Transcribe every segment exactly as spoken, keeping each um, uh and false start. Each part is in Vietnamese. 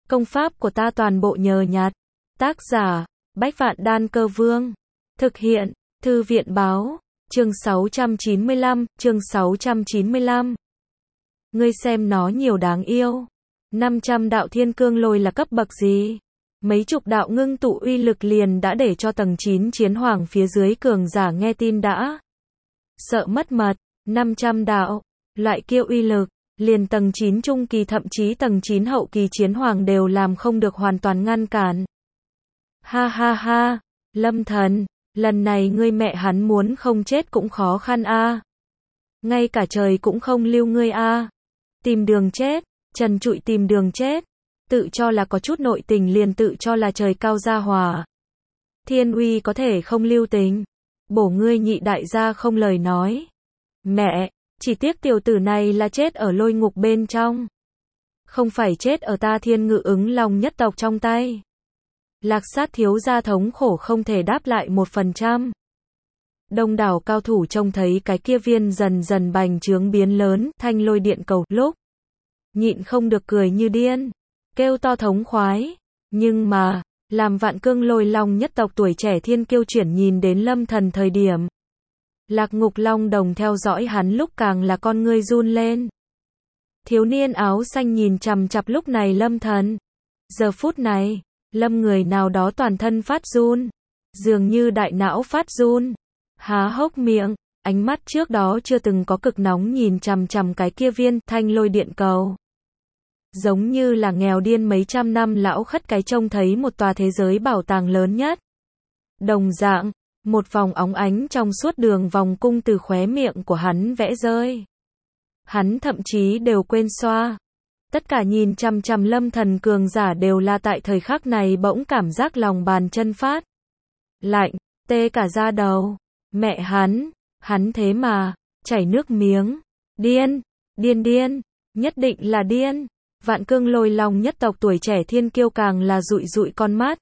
Công pháp của ta toàn bộ nhờ nhặt. Tác giả, Bách Vạn Đan Cơ Vương. Thực hiện, Thư viện Báo. Chương sáu trăm chín mươi lăm, chương sáu trăm chín mươi lăm. Ngươi xem nó nhiều đáng yêu. năm trăm đạo thiên cương lôi là cấp bậc gì? Mấy chục đạo ngưng tụ uy lực liền đã để cho tầng chín chiến hoàng phía dưới cường giả nghe tin đã sợ mất mật. năm trăm đạo, loại kia uy lực, liền tầng chín trung kỳ thậm chí tầng chín hậu kỳ chiến hoàng đều làm không được hoàn toàn ngăn cản. Ha ha ha, Lâm Thần, lần này ngươi mẹ hắn muốn không chết cũng khó khăn a. Ngay cả trời cũng không lưu ngươi a. Tìm đường chết, trần trụi tìm đường chết. Tự cho là có chút nội tình liền tự cho là trời cao gia hòa. Thiên uy có thể không lưu tình. Bổ ngươi nhị đại gia không lời nói. Mẹ, chỉ tiếc tiểu tử này là chết ở lôi ngục bên trong. Không phải chết ở ta thiên ngự ứng long nhất tộc trong tay. Lạc Sát thiếu gia thống khổ không thể đáp lại một phần trăm. Đông đảo cao thủ trông thấy cái kia viên dần dần bành trướng biến lớn, thanh lôi điện cầu, lúc nhịn không được cười như điên, kêu to thống khoái. Nhưng mà, làm Vạn Cương Lôi Long nhất tộc tuổi trẻ thiên kiêu chuyển nhìn đến Lâm Thần thời điểm, Lạc Ngục Long đồng theo dõi hắn lúc càng là con ngươi run lên. Thiếu niên áo xanh nhìn chằm chằm lúc này Lâm Thần. Giờ phút này, Lâm người nào đó toàn thân phát run, dường như đại não phát run, há hốc miệng, ánh mắt trước đó chưa từng có cực nóng nhìn chằm chằm cái kia viên thanh lôi điện cầu. Giống như là nghèo điên mấy trăm năm lão khất cái trông thấy một tòa thế giới bảo tàng lớn nhất. Đồng dạng, một vòng óng ánh trong suốt đường vòng cung từ khóe miệng của hắn vẽ rơi. Hắn thậm chí đều quên xoa. Tất cả nhìn chằm chằm Lâm Thần cường giả đều là tại thời khắc này bỗng cảm giác lòng bàn chân phát lạnh, tê cả da đầu. Mẹ hắn, hắn thế mà chảy nước miếng. Điên, điên điên, nhất định là điên. Vạn Cương Lôi Long nhất tộc tuổi trẻ thiên kiêu càng là dụi dụi con mắt.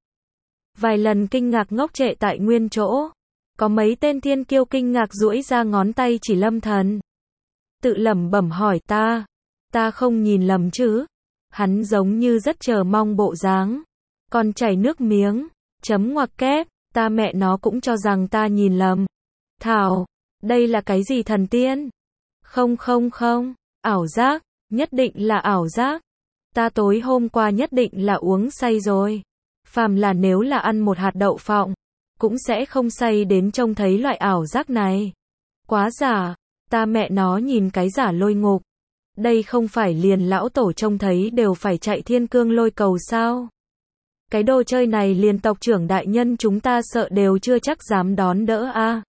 Vài lần kinh ngạc ngốc trệ tại nguyên chỗ. Có mấy tên thiên kiêu kinh ngạc duỗi ra ngón tay chỉ Lâm Thần. Tự lẩm bẩm hỏi ta, ta không nhìn lầm chứ? Hắn giống như rất chờ mong bộ dáng. Còn chảy nước miếng, chấm ngoặc kép, ta mẹ nó cũng cho rằng ta nhìn lầm. Thảo, đây là cái gì thần tiên? Không không không, ảo giác, nhất định là ảo giác. Ta tối hôm qua nhất định là uống say rồi. Phàm là nếu là ăn một hạt đậu phộng, cũng sẽ không say đến trông thấy loại ảo giác này. Quá giả, ta mẹ nó nhìn cái giả lôi ngục. Đây không phải liền lão tổ trông thấy đều phải chạy thiên cương lôi cầu sao? Cái đồ chơi này liền tộc trưởng đại nhân chúng ta sợ đều chưa chắc dám đón đỡ a.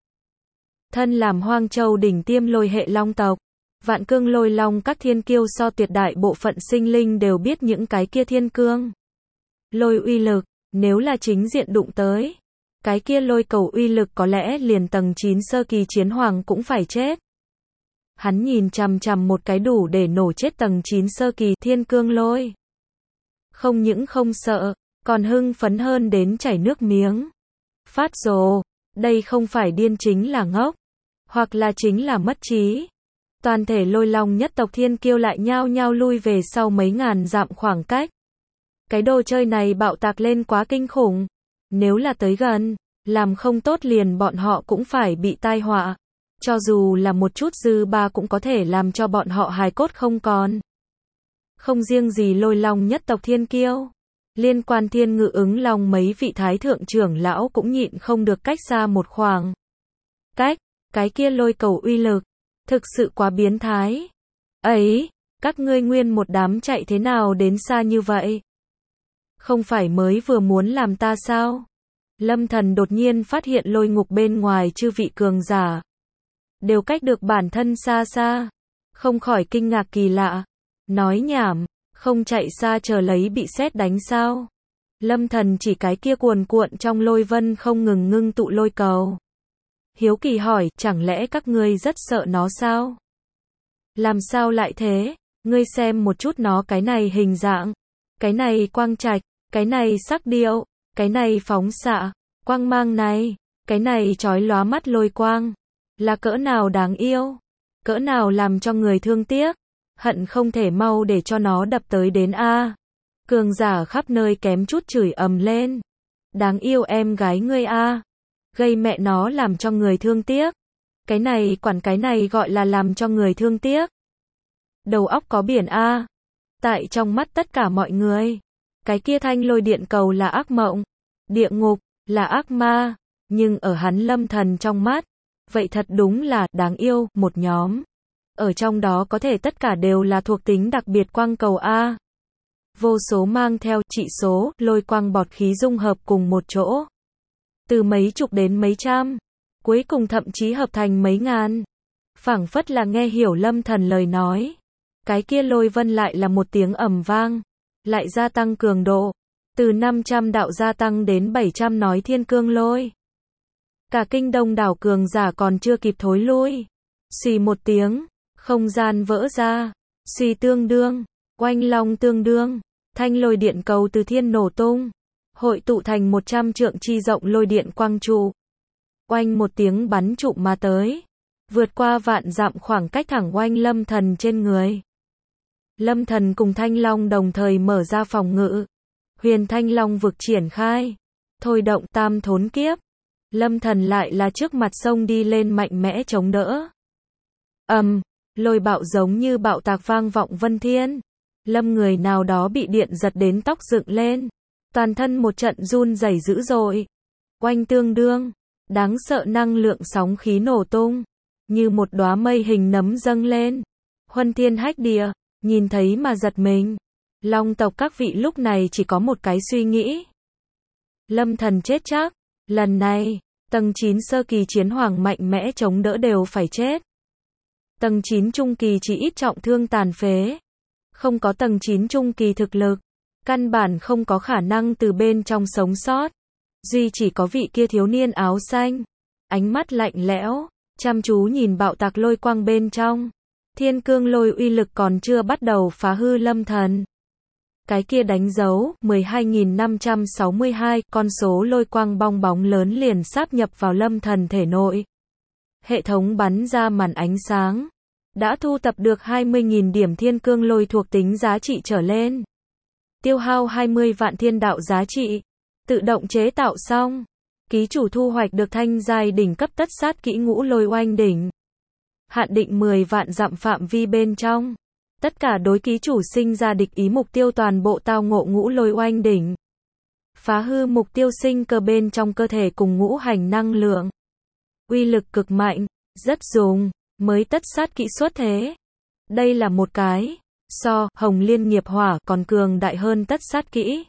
Thân làm Hoang Châu đỉnh tiêm lôi hệ long tộc, Vạn Cương Lôi Long các thiên kiêu so tuyệt đại bộ phận sinh linh đều biết những cái kia thiên cương lôi uy lực, nếu là chính diện đụng tới, cái kia lôi cầu uy lực có lẽ liền tầng chín sơ kỳ chiến hoàng cũng phải chết. Hắn nhìn chằm chằm một cái đủ để nổ chết tầng chín sơ kỳ thiên cương lôi. Không những không sợ, còn hưng phấn hơn đến chảy nước miếng. Phát rồ, đây không phải điên chính là ngốc, hoặc là chính là mất trí. Toàn thể Lôi Long nhất tộc thiên kiêu lại nhao nhao lui về sau mấy ngàn dặm khoảng cách. Cái đồ chơi này bạo tạc lên quá kinh khủng. Nếu là tới gần, làm không tốt liền bọn họ cũng phải bị tai họa. Cho dù là một chút dư ba cũng có thể làm cho bọn họ hài cốt không còn. Không riêng gì Lôi Long nhất tộc thiên kiêu, liên quan thiên ngự ứng long mấy vị thái thượng trưởng lão cũng nhịn không được cách xa một khoảng cách. Cái kia lôi cầu uy lực, thực sự quá biến thái. Ấy, các ngươi nguyên một đám chạy thế nào đến xa như vậy? Không phải mới vừa muốn làm ta sao? Lâm Thần đột nhiên phát hiện lôi ngục bên ngoài chư vị cường giả đều cách được bản thân xa xa, không khỏi kinh ngạc kỳ lạ. Nói nhảm, không chạy xa chờ lấy bị sét đánh sao? Lâm Thần chỉ cái kia cuồn cuộn trong lôi vân không ngừng ngưng tụ lôi cầu. Hiếu kỳ hỏi, chẳng lẽ các ngươi rất sợ nó sao? Làm sao lại thế? Ngươi xem một chút nó cái này hình dạng, cái này quang trạch, cái này sắc điệu, cái này phóng xạ, quang mang này, cái này chói lóa mắt lôi quang, là cỡ nào đáng yêu, cỡ nào làm cho người thương tiếc, hận không thể mau để cho nó đập tới đến a. Cường giả khắp nơi kém chút chửi ầm lên. Đáng yêu em gái ngươi a, gây mẹ nó làm cho người thương tiếc. Cái này quản cái này gọi là làm cho người thương tiếc. Đầu óc có biển a. Tại trong mắt tất cả mọi người, cái kia thanh lôi điện cầu là ác mộng, địa ngục là ác ma, nhưng ở hắn Lâm Thần trong mắt, vậy thật đúng là đáng yêu, một nhóm. Ở trong đó có thể tất cả đều là thuộc tính đặc biệt quang cầu a. Vô số mang theo trị số, lôi quang bọt khí dung hợp cùng một chỗ. Từ mấy chục đến mấy trăm, cuối cùng thậm chí hợp thành mấy ngàn. Phảng phất là nghe hiểu Lâm Thần lời nói. Cái kia lôi vân lại là một tiếng ầm vang, lại gia tăng cường độ, từ năm trăm đạo gia tăng đến bảy trăm nói thiên cương lôi. Cả kinh đông đảo cường giả còn chưa kịp thối lui. Xì một tiếng, không gian vỡ ra, xì tương đương, oanh long tương đương, thanh lôi điện cầu từ thiên nổ tung, hội tụ thành một trăm trượng chi rộng lôi điện quang trụ. Oanh một tiếng bắn trụ mà tới, vượt qua vạn dặm khoảng cách thẳng oanh Lâm Thần trên người. Lâm Thần cùng Thanh Long đồng thời mở ra phòng ngự. Huyền Thanh Long vực triển khai, thôi động tam thốn kiếp. Lâm Thần lại là trước mặt sông đi lên mạnh mẽ chống đỡ. Ầm, um, lôi bạo giống như bạo tạc vang vọng vân thiên. Lâm người nào đó bị điện giật đến tóc dựng lên, toàn thân một trận run rẩy dữ dội. Oanh tương đương, đáng sợ năng lượng sóng khí nổ tung, như một đóa mây hình nấm dâng lên. Huân thiên hách địa, nhìn thấy mà giật mình. Long tộc các vị lúc này chỉ có một cái suy nghĩ. Lâm Thần chết chắc, lần này, tầng chín sơ kỳ chiến hoàng mạnh mẽ chống đỡ đều phải chết. Tầng chín trung kỳ chỉ ít trọng thương tàn phế. Không có tầng chín trung kỳ thực lực, căn bản không có khả năng từ bên trong sống sót. Duy chỉ có vị kia thiếu niên áo xanh, ánh mắt lạnh lẽo, chăm chú nhìn bạo tạc lôi quang bên trong. Thiên cương lôi uy lực còn chưa bắt đầu phá hư Lâm Thần. Cái kia đánh dấu mười hai nghìn năm trăm sáu mươi hai, con số lôi quang bong bóng lớn liền sáp nhập vào Lâm Thần thể nội. Hệ thống bắn ra màn ánh sáng, đã thu tập được hai mươi nghìn điểm thiên cương lôi thuộc tính giá trị trở lên. Tiêu hao hai mươi vạn thiên đạo giá trị, tự động chế tạo xong. Ký chủ thu hoạch được thanh giai đỉnh cấp tất sát kỹ ngũ lôi oanh đỉnh. Hạn định mười vạn dặm phạm vi bên trong. Tất cả đối ký chủ sinh ra địch ý mục tiêu toàn bộ tao ngộ ngũ lôi oanh đỉnh. Phá hư mục tiêu sinh cơ bên trong cơ thể cùng ngũ hành năng lượng. Uy lực cực mạnh, rất dùng, mới tất sát kỹ xuất thế. Đây là một cái, so, hồng liên nghiệp hỏa còn cường đại hơn tất sát kỹ.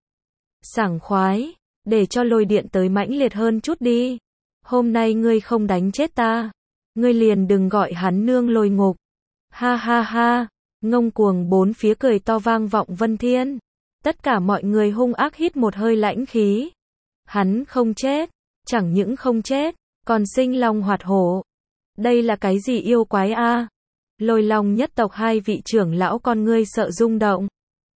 Sảng khoái, để cho lôi điện tới mãnh liệt hơn chút đi. Hôm nay ngươi không đánh chết ta, ngươi liền đừng gọi hắn nương lôi ngục. Ha ha ha, ngông cuồng bốn phía cười to vang vọng vân thiên. Tất cả mọi người hung ác hít một hơi lãnh khí. Hắn không chết, chẳng những không chết, còn sinh long hoạt hổ. Đây là cái gì yêu quái a? Lôi Long nhất tộc hai vị trưởng lão con ngươi sợ rung động.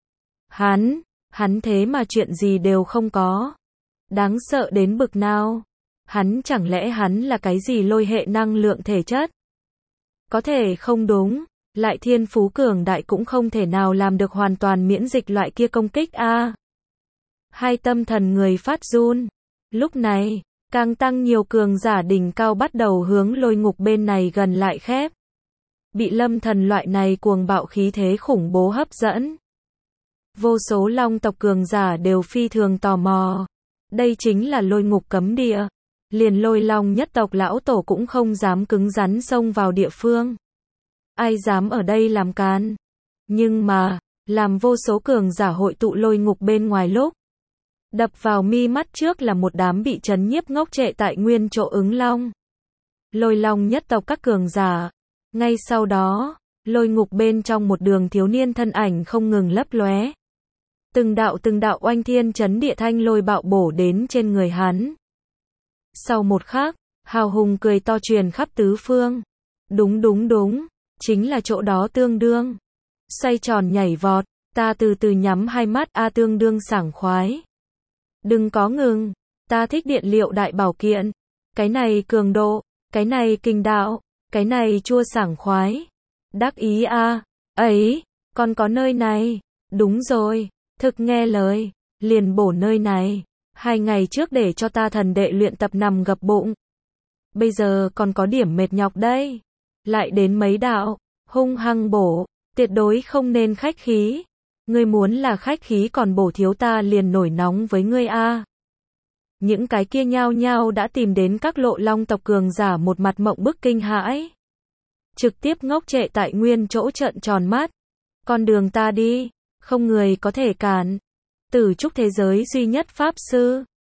Hắn, hắn thế mà chuyện gì đều không có. Đáng sợ đến bực nào? Hắn chẳng lẽ hắn là cái gì lôi hệ năng lượng thể chất? Có thể không đúng, lại thiên phú cường đại cũng không thể nào làm được hoàn toàn miễn dịch loại kia công kích a. Hai tâm thần người phát run. Lúc này, càng tăng nhiều cường giả đỉnh cao bắt đầu hướng lôi ngục bên này gần lại khép. Bị Lâm Thần loại này cuồng bạo khí thế khủng bố hấp dẫn. Vô số long tộc cường giả đều phi thường tò mò. Đây chính là lôi ngục cấm địa. Liền Lôi Long nhất tộc lão tổ cũng không dám cứng rắn xông vào địa phương. Ai dám ở đây làm can. Nhưng mà, làm vô số cường giả hội tụ lôi ngục bên ngoài lúc. Đập vào mi mắt trước là một đám bị chấn nhiếp ngốc trệ tại nguyên chỗ ứng long. Lôi Long nhất tộc các cường giả. Ngay sau đó, lôi ngục bên trong một đường thiếu niên thân ảnh không ngừng lấp lóe. Từng đạo từng đạo oanh thiên chấn địa thanh lôi bạo bổ đến trên người hắn. Sau một khắc, hào hùng cười to truyền khắp tứ phương. Đúng đúng đúng, chính là chỗ đó tương đương. Xoay tròn nhảy vọt, ta từ từ nhắm hai mắt a tương đương sảng khoái. Đừng có ngừng, ta thích điện liệu đại bảo kiện. Cái này cường độ, cái này kinh đạo, cái này chua sảng khoái. Đắc ý a, ấy, còn có nơi này. Đúng rồi, Thực nghe lời, liền bổ nơi này. Hai ngày trước để cho ta thần đệ luyện tập nằm gập bụng. Bây giờ còn có điểm mệt nhọc đây. Lại đến mấy đạo, hung hăng bổ, tuyệt đối không nên khách khí. Ngươi muốn là khách khí còn bổ thiếu ta liền nổi nóng với ngươi a. Những cái kia nhao nhao đã tìm đến các lộ long tộc cường giả một mặt mộng bức kinh hãi. Trực tiếp ngốc trệ tại nguyên chỗ trợn tròn mắt. Con đường ta đi, không người có thể cản. Tử trúc thế giới duy nhất pháp sư.